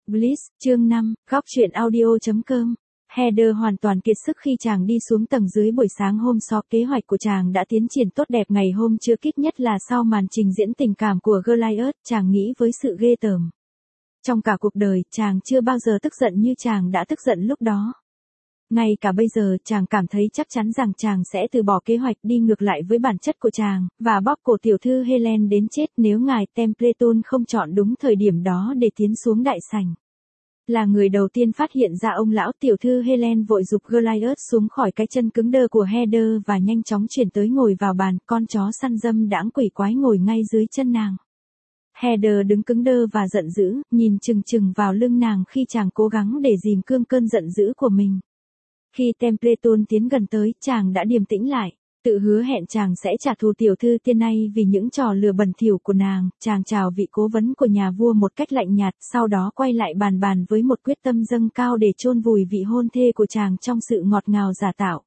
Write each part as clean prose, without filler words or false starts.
Bliss, chương 5, góc truyện audio.com. Heather hoàn toàn kiệt sức khi chàng đi xuống tầng dưới buổi sáng hôm sau. Kế hoạch của chàng đã tiến triển tốt đẹp ngày hôm chưa kích nhất là sau màn trình diễn tình cảm của Goliath, chàng nghĩ với sự ghê tởm. Trong cả cuộc đời, chàng chưa bao giờ tức giận như chàng đã tức giận lúc đó. Ngay cả bây giờ, chàng cảm thấy chắc chắn rằng chàng sẽ từ bỏ kế hoạch đi ngược lại với bản chất của chàng, và bóp cổ tiểu thư Helen đến chết nếu ngài Templeton không chọn đúng thời điểm đó để tiến xuống đại sảnh. Là người đầu tiên phát hiện ra ông lão, tiểu thư Helen vội giục Goliath xuống khỏi cái chân cứng đơ của Heather và nhanh chóng chuyển tới ngồi vào bàn. Con chó săn dâm đãng quỷ quái ngồi ngay dưới chân nàng. Heather đứng cứng đơ và giận dữ, nhìn chừng chừng vào lưng nàng khi chàng cố gắng để dìm cương cơn giận dữ của mình. Khi Templeton tiến gần tới, chàng đã điềm tĩnh lại, tự hứa hẹn chàng sẽ trả thù tiểu thư tiên này vì những trò lừa bẩn thỉu của nàng. Chàng chào vị cố vấn của nhà vua một cách lạnh nhạt, sau đó quay lại bàn với một quyết tâm dâng cao để chôn vùi vị hôn thê của chàng trong sự ngọt ngào giả tạo.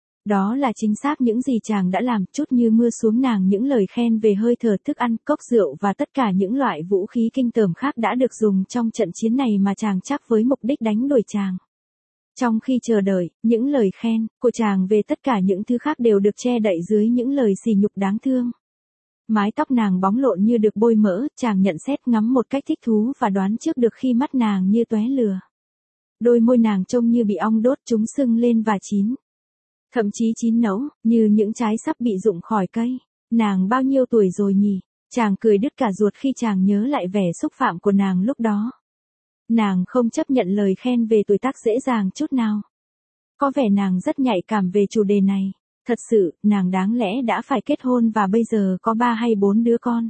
Đó là chính xác những gì chàng đã làm, chút như mưa xuống nàng những lời khen về hơi thở, thức ăn, cốc rượu và tất cả những loại vũ khí kinh tởm khác đã được dùng trong trận chiến này mà chàng chắc với mục đích đánh đuổi chàng. Trong khi chờ đợi, những lời khen của chàng về tất cả những thứ khác đều được che đậy dưới những lời sỉ nhục đáng thương. Mái tóc nàng bóng lộn như được bôi mỡ, chàng nhận xét ngắm một cách thích thú và đoán trước được khi mắt nàng như tóe lửa. Đôi môi nàng trông như bị ong đốt, chúng sưng lên và chín. Thậm chí chín nấu, như những trái sắp bị rụng khỏi cây. Nàng bao nhiêu tuổi rồi nhỉ? Chàng cười đứt cả ruột khi chàng nhớ lại vẻ xúc phạm của nàng lúc đó. Nàng không chấp nhận lời khen về tuổi tác dễ dàng chút nào. Có vẻ nàng rất nhạy cảm về chủ đề này. Thật sự, nàng đáng lẽ đã phải kết hôn và bây giờ có 3 hay 4 đứa con.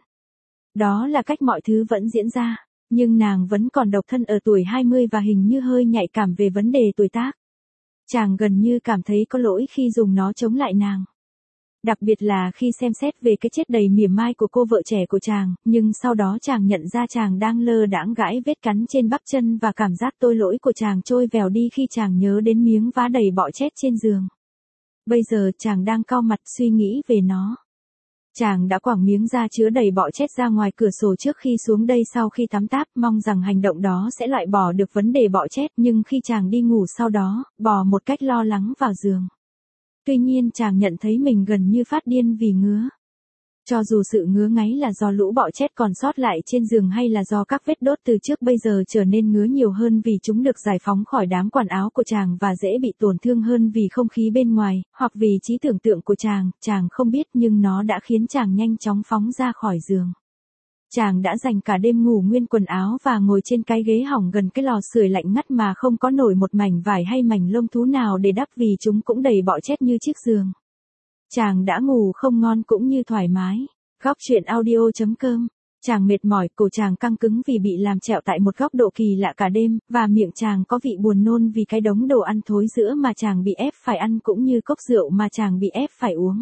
Đó là cách mọi thứ vẫn diễn ra. Nhưng nàng vẫn còn độc thân ở tuổi 20 và hình như hơi nhạy cảm về vấn đề tuổi tác. Chàng gần như cảm thấy có lỗi khi dùng nó chống lại nàng. Đặc biệt là khi xem xét về cái chết đầy mỉa mai của cô vợ trẻ của chàng, nhưng sau đó chàng nhận ra chàng đang lơ đãng gãi vết cắn trên bắp chân và cảm giác tội lỗi của chàng trôi vèo đi khi chàng nhớ đến miếng vá đầy bọ chét trên giường. Bây giờ chàng đang cau mặt suy nghĩ về nó. Chàng đã quẳng miếng da chứa đầy bọ chét ra ngoài cửa sổ trước khi xuống đây sau khi tắm táp, mong rằng hành động đó sẽ loại bỏ được vấn đề bọ chét, nhưng khi chàng đi ngủ sau đó, bò một cách lo lắng vào giường. Tuy nhiên chàng nhận thấy mình gần như phát điên vì ngứa. Cho dù sự ngứa ngáy là do lũ bọ chét còn sót lại trên giường hay là do các vết đốt từ trước bây giờ trở nên ngứa nhiều hơn vì chúng được giải phóng khỏi đám quần áo của chàng và dễ bị tổn thương hơn vì không khí bên ngoài, hoặc vì trí tưởng tượng của chàng không biết, nhưng nó đã khiến chàng nhanh chóng phóng ra khỏi giường. Chàng đã dành cả đêm ngủ nguyên quần áo và ngồi trên cái ghế hỏng gần cái lò sưởi lạnh ngắt mà không có nổi một mảnh vải hay mảnh lông thú nào để đắp vì chúng cũng đầy bọ chét như chiếc giường. Chàng đã ngủ không ngon cũng như thoải mái. Góc truyện audio.com. Chàng mệt mỏi, cổ chàng căng cứng vì bị làm trẹo tại một góc độ kỳ lạ cả đêm, và miệng chàng có vị buồn nôn vì cái đống đồ ăn thối rữa mà chàng bị ép phải ăn cũng như cốc rượu mà chàng bị ép phải uống.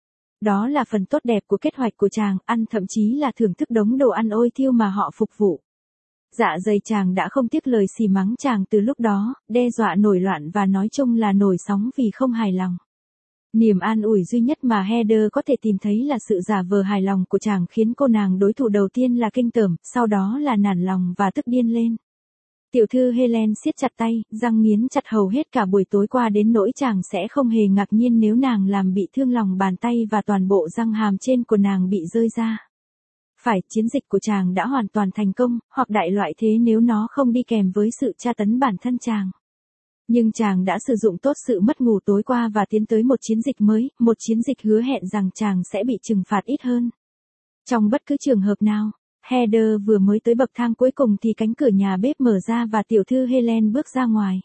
Đó là phần tốt đẹp của kế hoạch của chàng, ăn thậm chí là thưởng thức đống đồ ăn ôi thiêu mà họ phục vụ. Dạ dày chàng đã không tiếc lời xì mắng chàng từ lúc đó, đe dọa nổi loạn và nói chung là nổi sóng vì không hài lòng. Niềm an ủi duy nhất mà Heather có thể tìm thấy là sự giả vờ hài lòng của chàng khiến cô nàng đối thủ đầu tiên là kinh tởm, sau đó là nản lòng và tức điên lên. Tiểu thư Helen siết chặt tay, răng nghiến chặt hầu hết cả buổi tối qua đến nỗi chàng sẽ không hề ngạc nhiên nếu nàng làm bị thương lòng bàn tay và toàn bộ răng hàm trên của nàng bị rơi ra. Phải, chiến dịch của chàng đã hoàn toàn thành công, hoặc đại loại thế nếu nó không đi kèm với sự tra tấn bản thân chàng. Nhưng chàng đã sử dụng tốt sự mất ngủ tối qua và tiến tới một chiến dịch mới, một chiến dịch hứa hẹn rằng chàng sẽ bị trừng phạt ít hơn. Trong bất cứ trường hợp nào, Heather vừa mới tới bậc thang cuối cùng thì cánh cửa nhà bếp mở ra và tiểu thư Helen bước ra ngoài.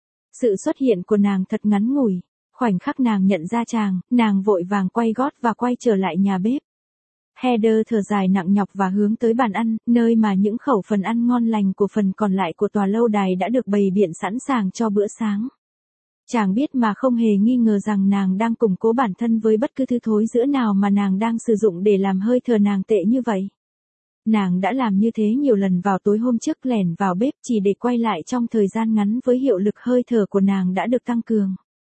Sự xuất hiện của nàng thật ngắn ngủi, khoảnh khắc nàng nhận ra chàng, nàng vội vàng quay gót và quay trở lại nhà bếp. Heather thở dài nặng nhọc và hướng tới bàn ăn, nơi mà những khẩu phần ăn ngon lành của phần còn lại của tòa lâu đài đã được bày biện sẵn sàng cho bữa sáng. Chàng biết mà không hề nghi ngờ rằng nàng đang củng cố bản thân với bất cứ thứ thối rữa nào mà nàng đang sử dụng để làm hơi thở nàng tệ như vậy. Nàng đã làm như thế nhiều lần vào tối hôm trước, lẻn vào bếp chỉ để quay lại trong thời gian ngắn với hiệu lực hơi thở của nàng đã được tăng cường.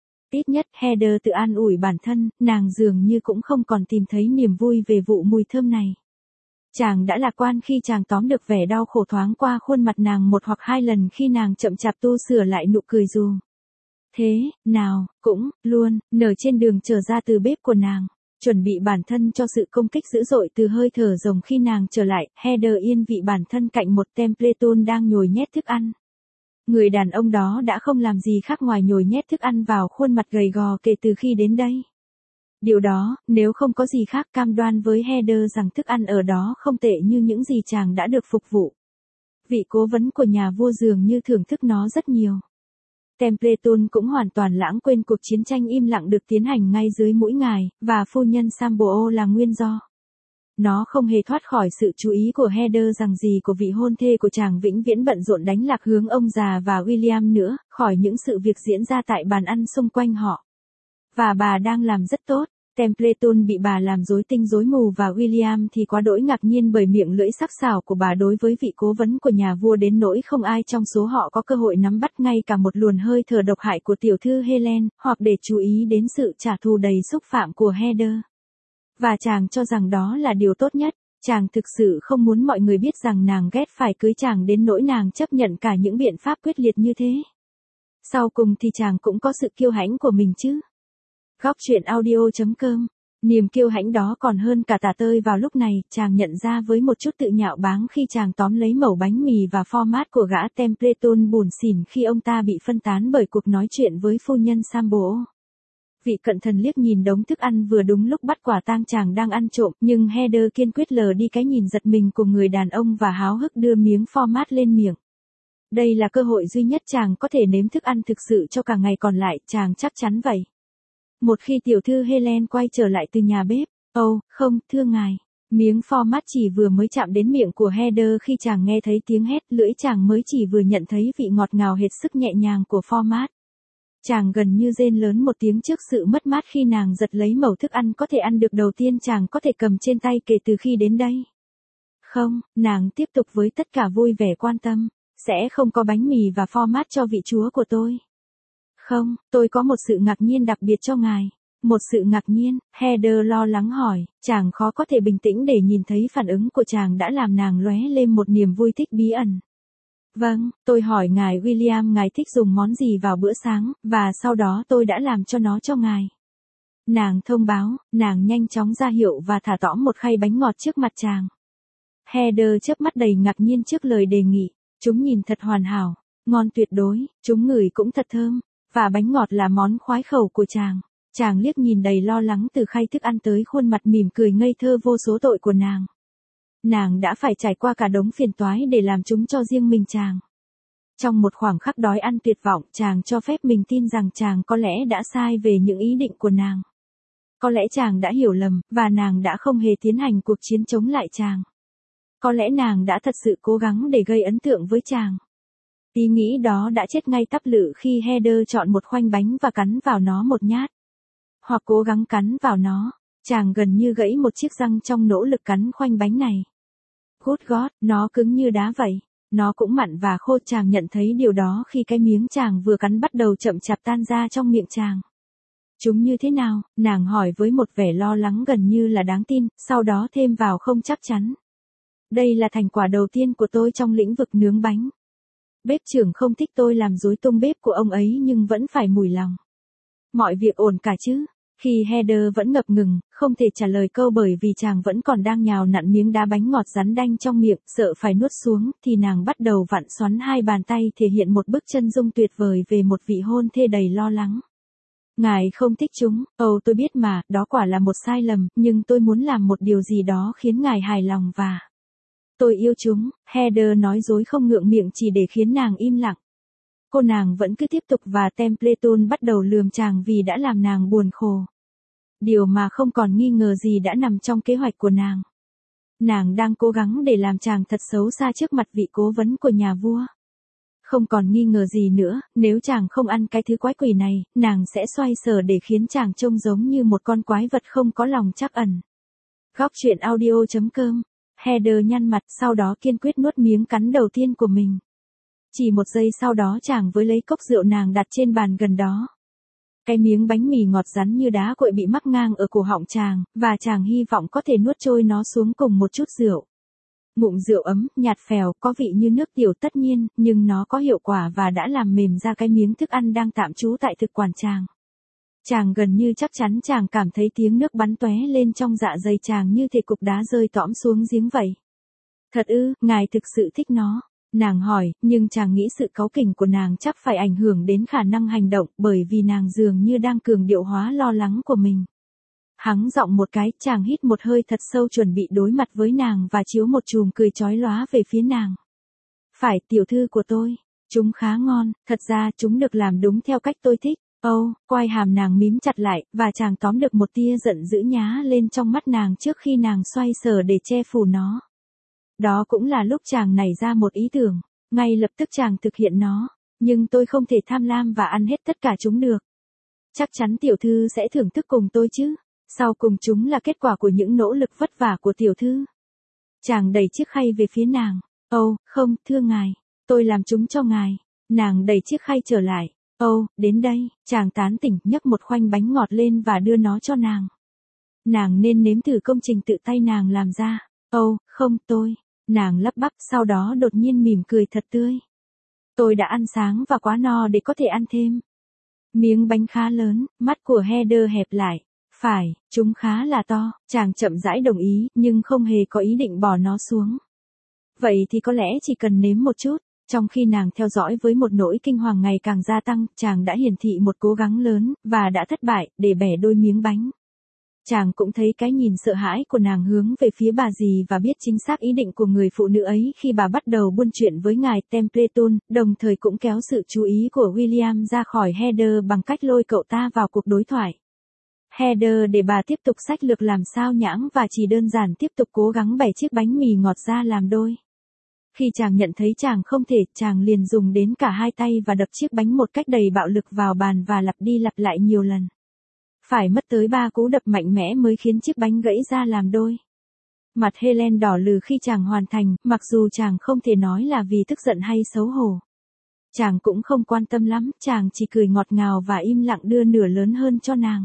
Ít nhất Heather tự an ủi bản thân, nàng dường như cũng không còn tìm thấy niềm vui về vụ mùi thơm này. Chàng đã lạc quan khi chàng tóm được vẻ đau khổ thoáng qua khuôn mặt nàng một hoặc hai lần khi nàng chậm chạp tu sửa lại nụ cười dù. Thế, nào, cũng, luôn, nở trên đường trở ra từ bếp của nàng. Chuẩn bị bản thân cho sự công kích dữ dội từ hơi thở rồng khi nàng trở lại, Heather yên vị bản thân cạnh một Templeton đang nhồi nhét thức ăn. Người đàn ông đó đã không làm gì khác ngoài nhồi nhét thức ăn vào khuôn mặt gầy gò kể từ khi đến đây. Điều đó, nếu không có gì khác cam đoan với Heather rằng thức ăn ở đó không tệ như những gì chàng đã được phục vụ. Vị cố vấn của nhà vua dường như thưởng thức nó rất nhiều. Templeton cũng hoàn toàn lãng quên cuộc chiến tranh im lặng được tiến hành ngay dưới mũi ngài, và phu nhân Sambo là nguyên do. Nó không hề thoát khỏi sự chú ý của Heather rằng gì của vị hôn thê của chàng vĩnh viễn bận rộn đánh lạc hướng ông già và William nữa, khỏi những sự việc diễn ra tại bàn ăn xung quanh họ. Và bà đang làm rất tốt. Templeton bị bà làm rối tinh rối mù và William thì quá đỗi ngạc nhiên bởi miệng lưỡi sắc sảo của bà đối với vị cố vấn của nhà vua đến nỗi không ai trong số họ có cơ hội nắm bắt ngay cả một luồn hơi thở độc hại của tiểu thư Helen, hoặc để chú ý đến sự trả thù đầy xúc phạm của Heather. Và chàng cho rằng đó là điều tốt nhất, chàng thực sự không muốn mọi người biết rằng nàng ghét phải cưới chàng đến nỗi nàng chấp nhận cả những biện pháp quyết liệt như thế. Sau cùng thì chàng cũng có sự kiêu hãnh của mình chứ. Góc truyện audio.com. Niềm kiêu hãnh đó còn hơn cả tả tơi vào lúc này, chàng nhận ra với một chút tự nhạo báng khi chàng tóm lấy mẩu bánh mì và format của gã Templeton buồn xỉn khi ông ta bị phân tán bởi cuộc nói chuyện với phu nhân Sambo. Vị cận thần liếc nhìn đống thức ăn vừa đúng lúc bắt quả tang chàng đang ăn trộm, nhưng Heather kiên quyết lờ đi cái nhìn giật mình của người đàn ông và háo hức đưa miếng format lên miệng. Đây là cơ hội duy nhất chàng có thể nếm thức ăn thực sự cho cả ngày còn lại, chàng chắc chắn vậy. Một khi tiểu thư Helen quay trở lại từ nhà bếp, không, thưa ngài. Miếng format chỉ vừa mới chạm đến miệng của Heather khi chàng nghe thấy tiếng hét, lưỡi chàng mới chỉ vừa nhận thấy vị ngọt ngào hết sức nhẹ nhàng của format. Chàng gần như rên lớn một tiếng trước sự mất mát khi nàng giật lấy mẩu thức ăn có thể ăn được đầu tiên chàng có thể cầm trên tay kể từ khi đến đây. Không, nàng tiếp tục với tất cả vui vẻ quan tâm, sẽ không có bánh mì và format cho vị chúa của tôi. Không, tôi có một sự ngạc nhiên đặc biệt cho ngài. Một sự ngạc nhiên, Heather lo lắng hỏi, chàng khó có thể bình tĩnh để nhìn thấy phản ứng của chàng đã làm nàng lóe lên một niềm vui thích bí ẩn. Vâng, tôi hỏi ngài William ngài thích dùng món gì vào bữa sáng, và sau đó tôi đã làm cho nó cho ngài. Nàng thông báo, nàng nhanh chóng ra hiệu và thả tõm một khay bánh ngọt trước mặt chàng. Heather chớp mắt đầy ngạc nhiên trước lời đề nghị, chúng nhìn thật hoàn hảo, ngon tuyệt đối, chúng ngửi cũng thật thơm. Và bánh ngọt là món khoái khẩu của chàng. Chàng liếc nhìn đầy lo lắng từ khay thức ăn tới khuôn mặt mỉm cười ngây thơ vô số tội của nàng. Nàng đã phải trải qua cả đống phiền toái để làm chúng cho riêng mình chàng. Trong một khoảng khắc đói ăn tuyệt vọng, chàng cho phép mình tin rằng chàng có lẽ đã sai về những ý định của nàng. Có lẽ chàng đã hiểu lầm, và nàng đã không hề tiến hành cuộc chiến chống lại chàng. Có lẽ nàng đã thật sự cố gắng để gây ấn tượng với chàng. Ý nghĩ đó đã chết ngay tắp lự khi Heather chọn một khoanh bánh và cắn vào nó một nhát. Hoặc cố gắng cắn vào nó, chàng gần như gãy một chiếc răng trong nỗ lực cắn khoanh bánh này. Good God, nó cứng như đá vậy. Nó cũng mặn và khô, chàng nhận thấy điều đó khi cái miếng chàng vừa cắn bắt đầu chậm chạp tan ra trong miệng chàng. Chúng như thế nào? Nàng hỏi với một vẻ lo lắng gần như là đáng tin, sau đó thêm vào không chắc chắn. Đây là thành quả đầu tiên của tôi trong lĩnh vực nướng bánh. Bếp trưởng không thích tôi làm rối tung bếp của ông ấy nhưng vẫn phải mủi lòng. Mọi việc ổn cả chứ? Khi Heather vẫn ngập ngừng, không thể trả lời câu bởi vì chàng vẫn còn đang nhào nặn miếng đá bánh ngọt rắn đanh trong miệng, sợ phải nuốt xuống, thì nàng bắt đầu vặn xoắn hai bàn tay thể hiện một bức chân dung tuyệt vời về một vị hôn thê đầy lo lắng. Ngài không thích chúng, tôi biết mà, đó quả là một sai lầm, nhưng tôi muốn làm một điều gì đó khiến ngài hài lòng và... Tôi yêu chúng, Heather nói dối không ngượng miệng chỉ để khiến nàng im lặng. Cô nàng vẫn cứ tiếp tục và Templeton bắt đầu lườm chàng vì đã làm nàng buồn khổ. Điều mà không còn nghi ngờ gì đã nằm trong kế hoạch của nàng. Nàng đang cố gắng để làm chàng thật xấu xa trước mặt vị cố vấn của nhà vua. Không còn nghi ngờ gì nữa, nếu chàng không ăn cái thứ quái quỷ này, nàng sẽ xoay sở để khiến chàng trông giống như một con quái vật không có lòng trắc ẩn. Góc truyện audio.com. Heather nhăn mặt, sau đó kiên quyết nuốt miếng cắn đầu tiên của mình. Chỉ một giây sau đó chàng với lấy cốc rượu nàng đặt trên bàn gần đó. Cái miếng bánh mì ngọt rắn như đá cuội bị mắc ngang ở cổ họng chàng, và chàng hy vọng có thể nuốt trôi nó xuống cùng một chút rượu. Ngụm rượu ấm, nhạt phèo, có vị như nước tiểu tất nhiên, nhưng nó có hiệu quả và đã làm mềm ra cái miếng thức ăn đang tạm trú tại thực quản chàng. Chàng gần như chắc chắn chàng cảm thấy tiếng nước bắn tóe lên trong dạ dày chàng như thể cục đá rơi tõm xuống giếng vậy. Thật ư, ngài thực sự thích nó. Nàng hỏi, nhưng chàng nghĩ sự cáu kỉnh của nàng chắc phải ảnh hưởng đến khả năng hành động bởi vì nàng dường như đang cường điệu hóa lo lắng của mình. Hắng giọng một cái, chàng hít một hơi thật sâu chuẩn bị đối mặt với nàng và chiếu một chùm cười chói lóa về phía nàng. Phải, tiểu thư của tôi, chúng khá ngon, thật ra chúng được làm đúng theo cách tôi thích. Quai hàm nàng mím chặt lại, và chàng tóm được một tia giận dữ nhá lên trong mắt nàng trước khi nàng xoay sở để che phủ nó. Đó cũng là lúc chàng nảy ra một ý tưởng, ngay lập tức chàng thực hiện nó, nhưng tôi không thể tham lam và ăn hết tất cả chúng được. Chắc chắn tiểu thư sẽ thưởng thức cùng tôi chứ, sau cùng chúng là kết quả của những nỗ lực vất vả của tiểu thư. Chàng đẩy chiếc khay về phía nàng, không, thưa ngài, tôi làm chúng cho ngài. Nàng đẩy chiếc khay trở lại, đến đây, chàng tán tỉnh nhấc một khoanh bánh ngọt lên và đưa nó cho nàng. Nàng nên nếm thử công trình tự tay nàng làm ra. Không tôi. Nàng lắp bắp sau đó đột nhiên mỉm cười thật tươi. Tôi đã ăn sáng và quá no để có thể ăn thêm. Miếng bánh khá lớn, mắt của Heather hẹp lại. Phải, chúng khá là to, chàng chậm rãi đồng ý, nhưng không hề có ý định bỏ nó xuống. Vậy thì có lẽ chỉ cần nếm một chút. Trong khi nàng theo dõi với một nỗi kinh hoàng ngày càng gia tăng, chàng đã hiển thị một cố gắng lớn, và đã thất bại, để bẻ đôi miếng bánh. Chàng cũng thấy cái nhìn sợ hãi của nàng hướng về phía bà dì và biết chính xác ý định của người phụ nữ ấy khi bà bắt đầu buôn chuyện với ngài Templeton, đồng thời cũng kéo sự chú ý của William ra khỏi Heather bằng cách lôi cậu ta vào cuộc đối thoại. Heather để bà tiếp tục sách lược làm sao nhãng và chỉ đơn giản tiếp tục cố gắng bẻ chiếc bánh mì ngọt ra làm đôi. Khi chàng nhận thấy chàng không thể, chàng liền dùng đến cả hai tay và đập chiếc bánh một cách đầy bạo lực vào bàn và lặp đi lặp lại nhiều lần. Phải mất tới 3 cú đập mạnh mẽ mới khiến chiếc bánh gãy ra làm đôi. Mặt Helen đỏ lừ khi chàng hoàn thành, mặc dù chàng không thể nói là vì tức giận hay xấu hổ. Chàng cũng không quan tâm lắm, chàng chỉ cười ngọt ngào và im lặng đưa nửa lớn hơn cho nàng.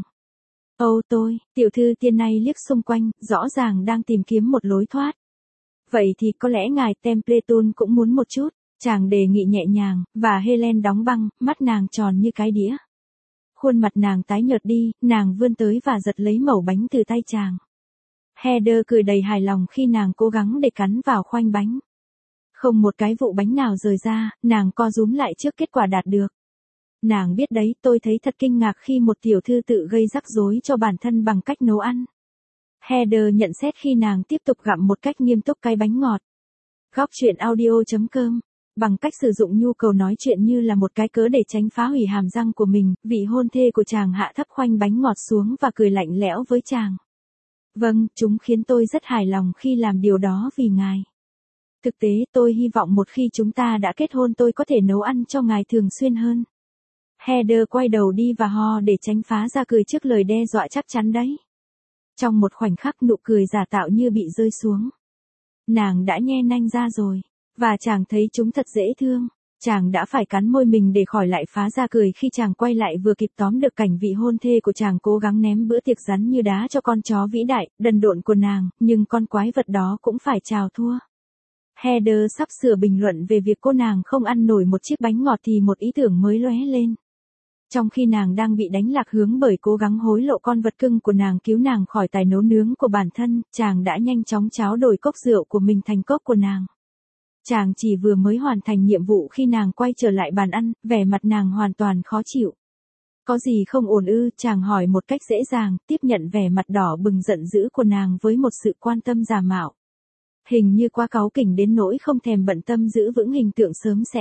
Tiểu thư tiên này liếc xung quanh, rõ ràng đang tìm kiếm một lối thoát. Vậy thì có lẽ ngài Templeton cũng muốn một chút, chàng đề nghị nhẹ nhàng, và Helen đóng băng, mắt nàng tròn như cái đĩa. Khuôn mặt nàng tái nhợt đi, nàng vươn tới và giật lấy mẩu bánh từ tay chàng. Heather cười đầy hài lòng khi nàng cố gắng để cắn vào khoanh bánh. Không một cái vụ bánh nào rời ra, nàng co rúm lại trước kết quả đạt được. Nàng biết đấy, tôi thấy thật kinh ngạc khi một tiểu thư tự gây rắc rối cho bản thân bằng cách nấu ăn. Heather nhận xét khi nàng tiếp tục gặm một cách nghiêm túc cái bánh ngọt. Góc truyện audio.com. Bằng cách sử dụng nhu cầu nói chuyện như là một cái cớ để tránh phá hủy hàm răng của mình, vị hôn thê của chàng hạ thấp khoanh bánh ngọt xuống và cười lạnh lẽo với chàng. Vâng, chúng khiến tôi rất hài lòng khi làm điều đó vì ngài. Thực tế, tôi hy vọng một khi chúng ta đã kết hôn tôi có thể nấu ăn cho ngài thường xuyên hơn. Heather quay đầu đi và ho để tránh phá ra cười trước lời đe dọa chắc chắn đấy. Trong một khoảnh khắc nụ cười giả tạo như bị rơi xuống. Nàng đã nhe nanh ra rồi, và chàng thấy chúng thật dễ thương. Chàng đã phải cắn môi mình để khỏi lại phá ra cười khi chàng quay lại vừa kịp tóm được cảnh vị hôn thê của chàng cố gắng ném bữa tiệc rắn như đá cho con chó vĩ đại, đần độn của nàng, nhưng con quái vật đó cũng phải chào thua. Heather sắp sửa bình luận về việc cô nàng không ăn nổi một chiếc bánh ngọt thì một ý tưởng mới lóe lên. Trong khi nàng đang bị đánh lạc hướng bởi cố gắng hối lộ con vật cưng của nàng cứu nàng khỏi tài nấu nướng của bản thân, chàng đã nhanh chóng tráo đổi cốc rượu của mình thành cốc của nàng. Chàng chỉ vừa mới hoàn thành nhiệm vụ khi nàng quay trở lại bàn ăn, vẻ mặt nàng hoàn toàn khó chịu. Có gì không ổn ư? Chàng hỏi một cách dễ dàng, tiếp nhận vẻ mặt đỏ bừng giận dữ của nàng với một sự quan tâm giả mạo. Hình như quá cáu kỉnh đến nỗi không thèm bận tâm giữ vững hình tượng sớm sẽ.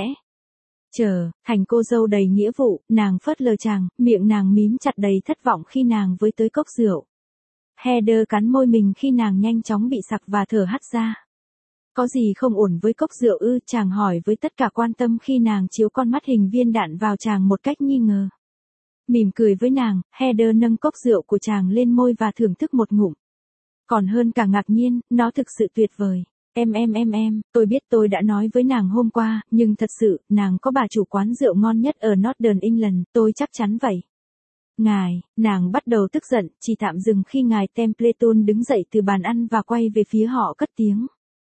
Thành cô dâu đầy nghĩa vụ, nàng phớt lờ chàng, miệng nàng mím chặt đầy thất vọng khi nàng với tới cốc rượu. Heather cắn môi mình khi nàng nhanh chóng bị sặc và thở hắt ra. Có gì không ổn với cốc rượu ư? Chàng hỏi với tất cả quan tâm khi nàng chiếu con mắt hình viên đạn vào chàng một cách nghi ngờ. Mỉm cười với nàng, Heather nâng cốc rượu của chàng lên môi và thưởng thức một ngụm. Còn hơn cả ngạc nhiên, nó thực sự tuyệt vời. Tôi biết tôi đã nói với nàng hôm qua, nhưng thật sự, nàng có bà chủ quán rượu ngon nhất ở Northern England, tôi chắc chắn vậy. Nàng bắt đầu tức giận, chỉ tạm dừng khi ngài Templeton đứng dậy từ bàn ăn và quay về phía họ cất tiếng.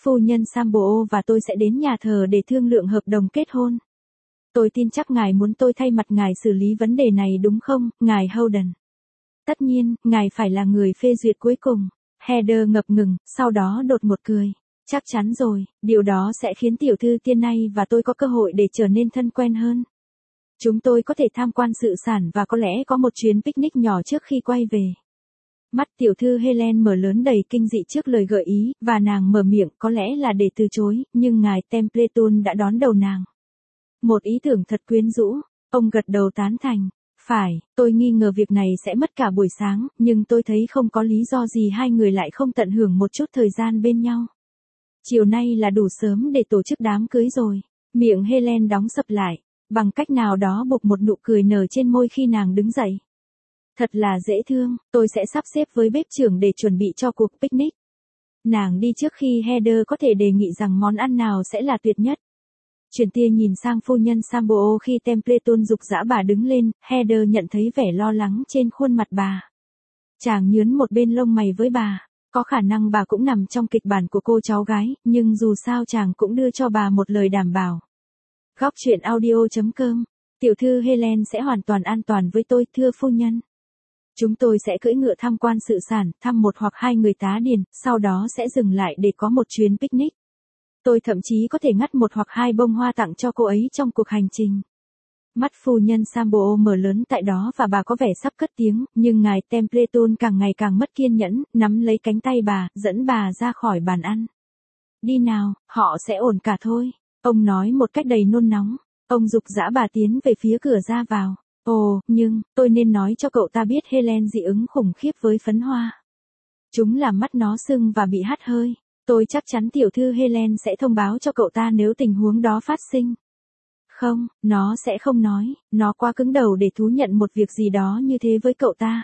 Phu nhân Sambo và tôi sẽ đến nhà thờ để thương lượng hợp đồng kết hôn. Tôi tin chắc ngài muốn tôi thay mặt ngài xử lý vấn đề này đúng không, ngài Howden? Tất nhiên, ngài phải là người phê duyệt cuối cùng. Heather ngập ngừng, sau đó đột một cười. Chắc chắn rồi, điều đó sẽ khiến tiểu thư tiên này và tôi có cơ hội để trở nên thân quen hơn. Chúng tôi có thể tham quan sự sản và có lẽ có một chuyến picnic nhỏ trước khi quay về. Mắt tiểu thư Helen mở lớn đầy kinh dị trước lời gợi ý, và nàng mở miệng có lẽ là để từ chối, nhưng ngài Templeton đã đón đầu nàng. Một ý tưởng thật quyến rũ, ông gật đầu tán thành. Phải, tôi nghi ngờ việc này sẽ mất cả buổi sáng, nhưng tôi thấy không có lý do gì hai người lại không tận hưởng một chút thời gian bên nhau. Chiều nay là đủ sớm để tổ chức đám cưới rồi. Miệng Helen đóng sập lại, bằng cách nào đó buộc một nụ cười nở trên môi khi nàng đứng dậy. Thật là dễ thương, tôi sẽ sắp xếp với bếp trưởng để chuẩn bị cho cuộc picnic. Nàng đi trước khi Heather có thể đề nghị rằng món ăn nào sẽ là tuyệt nhất. Chuyển tia nhìn sang phu nhân Sambo khi Templeton giục dã bà đứng lên, Heather nhận thấy vẻ lo lắng trên khuôn mặt bà. Chàng nhướn một bên lông mày với bà, có khả năng bà cũng nằm trong kịch bản của cô cháu gái, nhưng dù sao chàng cũng đưa cho bà một lời đảm bảo. Góc truyện audio.com. Tiểu thư Helen sẽ hoàn toàn an toàn với tôi, thưa phu nhân. Chúng tôi sẽ cưỡi ngựa tham quan sự sản, thăm một hoặc hai người tá điền, sau đó sẽ dừng lại để có một chuyến picnic. Tôi thậm chí có thể ngắt một hoặc hai bông hoa tặng cho cô ấy trong cuộc hành trình. Mắt phu nhân Sambo mở lớn tại đó và bà có vẻ sắp cất tiếng, nhưng ngài Templeton càng ngày càng mất kiên nhẫn, nắm lấy cánh tay bà, dẫn bà ra khỏi bàn ăn. Đi nào, họ sẽ ổn cả thôi. Ông nói một cách đầy nôn nóng. Ông giục dã bà tiến về phía cửa ra vào. Ồ, nhưng, tôi nên nói cho cậu ta biết Helen dị ứng khủng khiếp với phấn hoa. Chúng làm mắt nó sưng và bị hắt hơi. Tôi chắc chắn tiểu thư Helen sẽ thông báo cho cậu ta nếu tình huống đó phát sinh. Không, nó sẽ không nói, nó quá cứng đầu để thú nhận một việc gì đó như thế với cậu ta.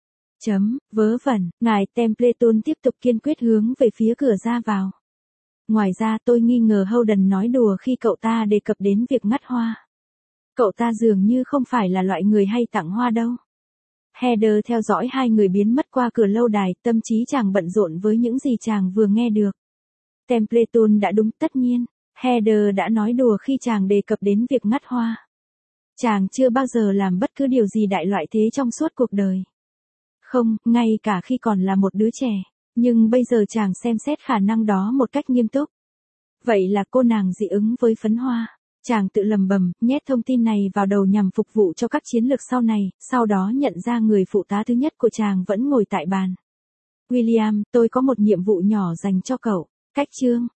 Vớ vẩn, ngài Templeton tiếp tục kiên quyết hướng về phía cửa ra vào. Ngoài ra tôi nghi ngờ Howden nói đùa khi cậu ta đề cập đến việc ngắt hoa. Cậu ta dường như không phải là loại người hay tặng hoa đâu. Heather theo dõi hai người biến mất qua cửa lâu đài, tâm trí chàng bận rộn với những gì chàng vừa nghe được. Templeton đã đúng, tất nhiên. Heather đã nói đùa khi chàng đề cập đến việc ngắt hoa. Chàng chưa bao giờ làm bất cứ điều gì đại loại thế trong suốt cuộc đời. Không, ngay cả khi còn là một đứa trẻ. Nhưng bây giờ chàng xem xét khả năng đó một cách nghiêm túc. Vậy là cô nàng dị ứng với phấn hoa. Chàng tự lầm bầm, nhét thông tin này vào đầu nhằm phục vụ cho các chiến lược sau này, sau đó nhận ra người phụ tá thứ nhất của chàng vẫn ngồi tại bàn. William, tôi có một nhiệm vụ nhỏ dành cho cậu. Cách chương.